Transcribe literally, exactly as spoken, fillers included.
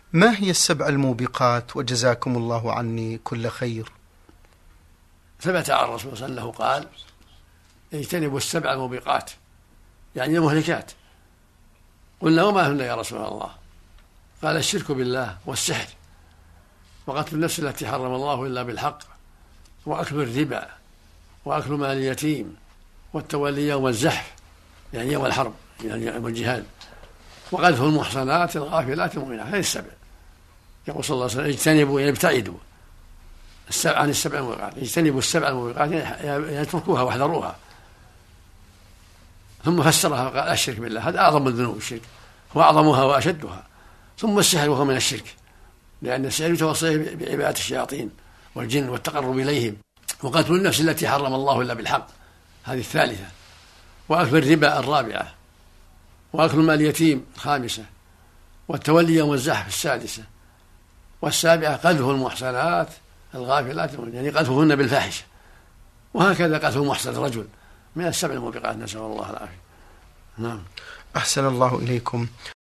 ما هي السبع الموبقات؟ وجزاكم الله عني كل خير. ثبت عن الرسول صلى الله عليه وسلم قال: اجتنبوا السبع الموبقات، يعني المهلكات. قلنا: وما هن يا رسول الله؟ قال: الشرك بالله، والسحر، وقتل النفس التي حرم الله إلا بالحق، وأكل الربا، وأكل مال اليتيم، والتولي يوم الزحف يعني يوم الحرب يعني يوم الجهاد، وقذف المحصنات الغافلات المؤمنات. هذه السبع. يقول صلى الله عليه وسلم: اجتنبوا يعني ابتعدوا السبع عن السبع الموبقات، اجتنبوا السبع الموبقات يعني اتركوها واحذروها. ثم فسرها قال: الشرك بالله، هذا أعظم الذنوب الشرك، وأعظمها وأشدها. ثم السحر وهو من الشرك، لأن السحر يتوصل بعبادة الشياطين والجن والتقرب إليهم. وقتل النفس التي حرم الله إلا بالحق، هذه الثالثة. وأكل الربا الرابعة. وأكل مال اليتيم الخامسة. والتولي يوم الزحف السادسة. والسابعة قذف المحصنات الغافلات يعني قذفهن بالفاحشة. وهكذا قذف المحصن الرجل من السبع الموبقات، نسأل الله العافية. نعم. أحسن الله إليكم.